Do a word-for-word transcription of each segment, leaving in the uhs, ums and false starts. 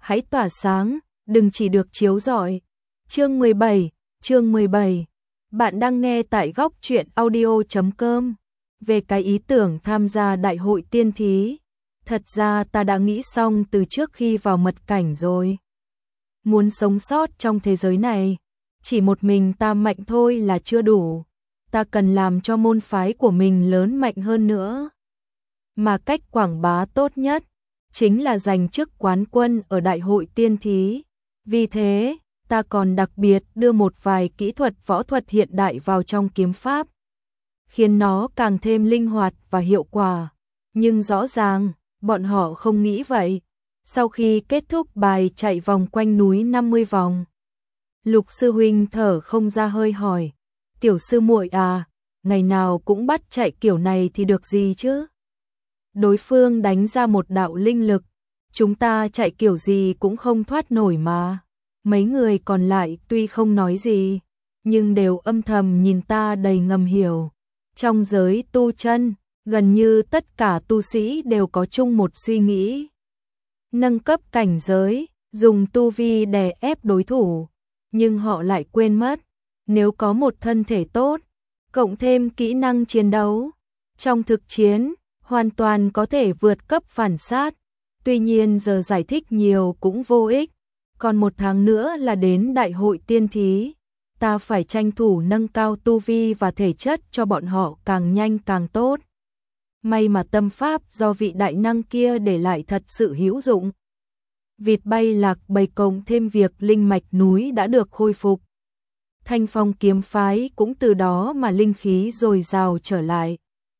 hãy tỏa sáng, đừng chỉ được chiếu rọi. Chương mười bảy, chương mười bảy. Bạn đang nghe tại góc truyện audio chấm com. Về cái ý tưởng tham gia đại hội tiên thí, thật ra ta đã nghĩ xong từ trước khi vào mật cảnh rồi. Muốn sống sót trong thế giới này, chỉ một mình ta mạnh thôi là chưa đủ. Ta cần làm cho môn phái của mình lớn mạnh hơn nữa. Mà cách quảng bá tốt nhất chính là giành chức quán quân ở đại hội tiên thí. Vì thế, ta còn đặc biệt đưa một vài kỹ thuật võ thuật hiện đại vào trong kiếm pháp, khiến nó càng thêm linh hoạt và hiệu quả. Nhưng rõ ràng, bọn họ không nghĩ vậy. Sau khi kết thúc bài chạy vòng quanh núi năm mươi vòng, Lục sư huynh thở không ra hơi hỏi, tiểu sư muội à, ngày nào cũng bắt chạy kiểu này thì được gì chứ? Đối phương đánh ra một đạo linh lực, chúng ta chạy kiểu gì cũng không thoát nổi mà. Mấy người còn lại tuy không nói gì, nhưng đều âm thầm nhìn ta đầy ngầm hiểu. Trong giới tu chân, gần như tất cả tu sĩ đều có chung một suy nghĩ. Nâng cấp cảnh giới, dùng tu vi đè ép đối thủ, nhưng họ lại quên mất, nếu có một thân thể tốt, cộng thêm kỹ năng chiến đấu, trong thực chiến, hoàn toàn có thể vượt cấp phản sát. Tuy nhiên giờ giải thích nhiều cũng vô ích, còn một tháng nữa là đến đại hội tiên thí, ta phải tranh thủ nâng cao tu vi và thể chất cho bọn họ càng nhanh càng tốt. May mà tâm pháp do vị đại năng kia để lại thật sự hữu dụng. Vịt bay lạc bầy cộng thêm việc linh mạch núi đã được khôi phục. Thanh Phong kiếm phái cũng từ đó mà linh khí dồi dào trở lại.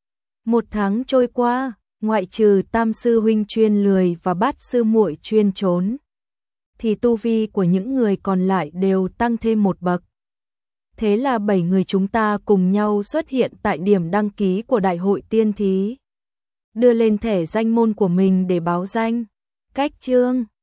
Một tháng trôi qua, ngoại trừ tam sư huynh chuyên lười và bát sư muội chuyên trốn, thì tu vi của những người còn lại đều tăng thêm một bậc. Thế là bảy người chúng ta cùng nhau xuất hiện tại điểm đăng ký của đại hội tiên thí, đưa lên thẻ danh môn của mình để báo danh. Cách chương